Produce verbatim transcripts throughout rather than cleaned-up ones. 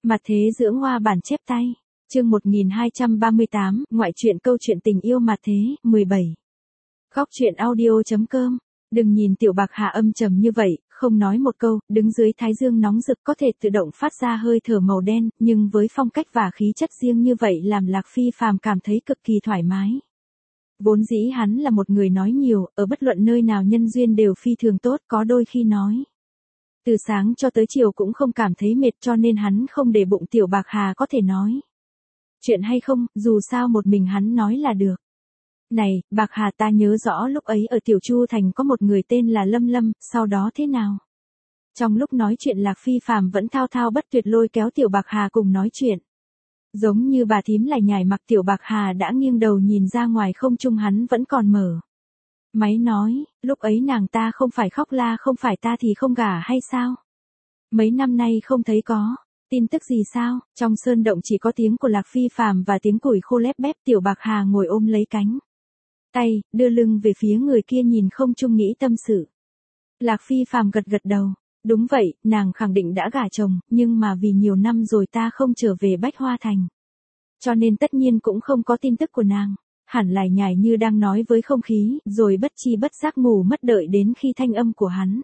Mặt thế dưỡng hoa bản chép tay. Chương một nghìn hai trăm ba mươi tám, ngoại truyện câu chuyện tình yêu mặt thế, mười bảy. Góc truyện audio chấm com. Đừng nhìn Tiểu Bạc Hà âm trầm như vậy, không nói một câu, đứng dưới thái dương nóng rực có thể tự động phát ra hơi thở màu đen, nhưng với phong cách và khí chất riêng như vậy làm Lạc Phi Phàm cảm thấy cực kỳ thoải mái. Vốn dĩ hắn là một người nói nhiều, ở bất luận nơi nào nhân duyên đều phi thường tốt, có đôi khi nói. Từ sáng cho tới chiều cũng không cảm thấy mệt, cho nên hắn không để bụng Tiểu Bạc Hà có thể nói chuyện hay không, dù sao một mình hắn nói là được. Này, Bạc Hà, ta nhớ rõ lúc ấy ở Tiểu Chu Thành có một người tên là Lâm Lâm, sau đó thế nào? Trong lúc nói chuyện Lạc Phi Phàm vẫn thao thao bất tuyệt lôi kéo Tiểu Bạc Hà cùng nói chuyện. Giống như bà thím lải nhải mặc Tiểu Bạc Hà đã nghiêng đầu nhìn ra ngoài không trung, hắn vẫn còn mở máy nói, lúc ấy nàng ta không phải khóc la không phải ta thì không gả hay sao? Mấy năm nay không thấy có tin tức gì sao? Trong sơn động chỉ có tiếng của Lạc Phi Phàm và tiếng củi khô lép bép. Tiểu Bạc Hà ngồi ôm lấy cánh tay, đưa lưng về phía người kia nhìn không trung nghĩ tâm sự. Lạc Phi Phàm gật gật đầu, đúng vậy, nàng khẳng định đã gả chồng, nhưng mà vì nhiều năm rồi ta không trở về Bách Hoa Thành. Cho nên tất nhiên cũng không có tin tức của nàng. Hẳn lải nhải như đang nói với không khí, rồi bất chi bất giác ngủ mất đợi đến khi thanh âm của hắn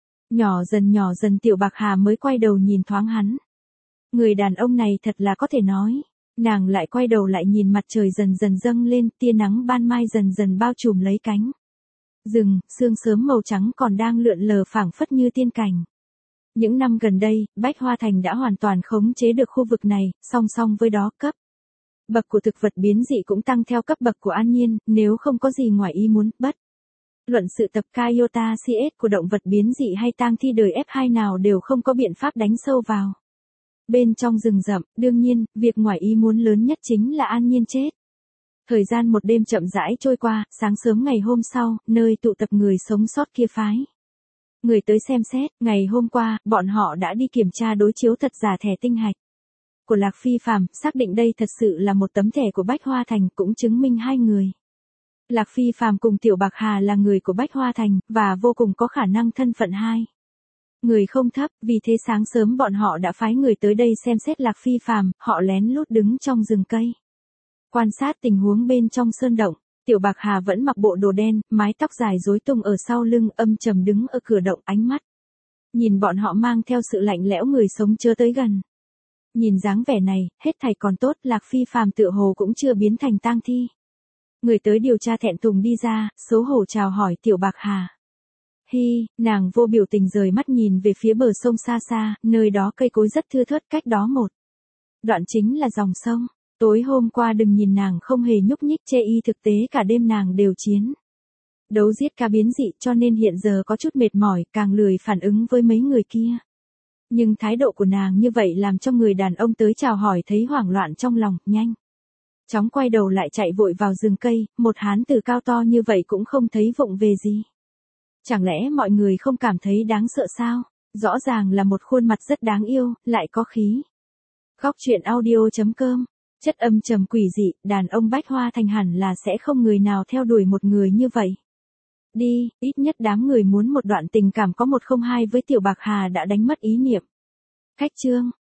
nhỏ dần nhỏ dần Tiểu Bạc Hà mới quay đầu nhìn thoáng hắn. Người đàn ông này thật là có thể nói. Nàng lại quay đầu lại nhìn mặt trời dần dần dâng lên, tia nắng ban mai dần dần bao trùm lấy cánh rừng, sương sớm màu trắng còn đang lượn lờ phảng phất như tiên cảnh. Những năm gần đây, Bách Hoa Thành đã hoàn toàn khống chế được khu vực này, song song với đó cấp bậc của thực vật biến dị cũng tăng theo cấp bậc của an nhiên, nếu không có gì ngoài ý muốn, bất luận sự tập Kaiota xê ét của động vật biến dị hay tang thi đời ép hai nào đều không có biện pháp đánh sâu vào bên trong rừng rậm. Đương nhiên, việc ngoài ý muốn lớn nhất chính là an nhiên chết. Thời gian một đêm chậm rãi trôi qua, sáng sớm ngày hôm sau, nơi tụ tập người sống sót kia phái người tới xem xét. Ngày hôm qua, bọn họ đã đi kiểm tra đối chiếu thật giả thẻ tinh hạch của Lạc Phi Phàm, xác định đây thật sự là một tấm thẻ của Bách Hoa Thành, cũng chứng minh hai người Lạc Phi Phàm cùng Tiểu Bạc Hà là người của Bách Hoa Thành, và vô cùng có khả năng thân phận hai người không thấp. Vì thế sáng sớm bọn họ đã phái người tới đây xem xét Lạc Phi Phàm. Họ lén lút đứng trong rừng cây quan sát tình huống bên trong sơn động. Tiểu Bạc Hà vẫn mặc bộ đồ đen, mái tóc dài rối tung ở sau lưng, âm trầm đứng ở cửa động, ánh mắt nhìn bọn họ mang theo sự lạnh lẽo, người sống chớ tới gần. Nhìn dáng vẻ này, hết thảy còn tốt, Lạc Phi Phàm tựa hồ cũng chưa biến thành tang thi. Người tới điều tra thẹn thùng đi ra, xấu hổ chào hỏi Tiểu Bạc Hà. Hi, nàng vô biểu tình rời mắt nhìn về phía bờ sông xa xa, nơi đó cây cối rất thưa thớt, cách đó một đoạn chính là dòng sông. Tối hôm qua đừng nhìn nàng không hề nhúc nhích chê y, thực tế cả đêm nàng đều chiến đấu giết cá biến dị, cho nên hiện giờ có chút mệt mỏi, càng lười phản ứng với mấy người kia. Nhưng thái độ của nàng như vậy làm cho người đàn ông tới chào hỏi thấy hoảng loạn trong lòng, nhanh chóng quay đầu lại chạy vội vào rừng cây. Một hán tử cao to như vậy cũng không thấy vụng về gì. Chẳng lẽ mọi người không cảm thấy đáng sợ sao? Rõ ràng là một khuôn mặt rất đáng yêu, lại có khí. Góc truyện audio chấm com. Chất âm trầm quỷ dị, đàn ông Bách Hoa Thành hẳn là sẽ không người nào theo đuổi một người như vậy. Đi, ít nhất đám người muốn một đoạn tình cảm có một không hai với Tiểu Bạc Hà đã đánh mất ý niệm. Cách chương.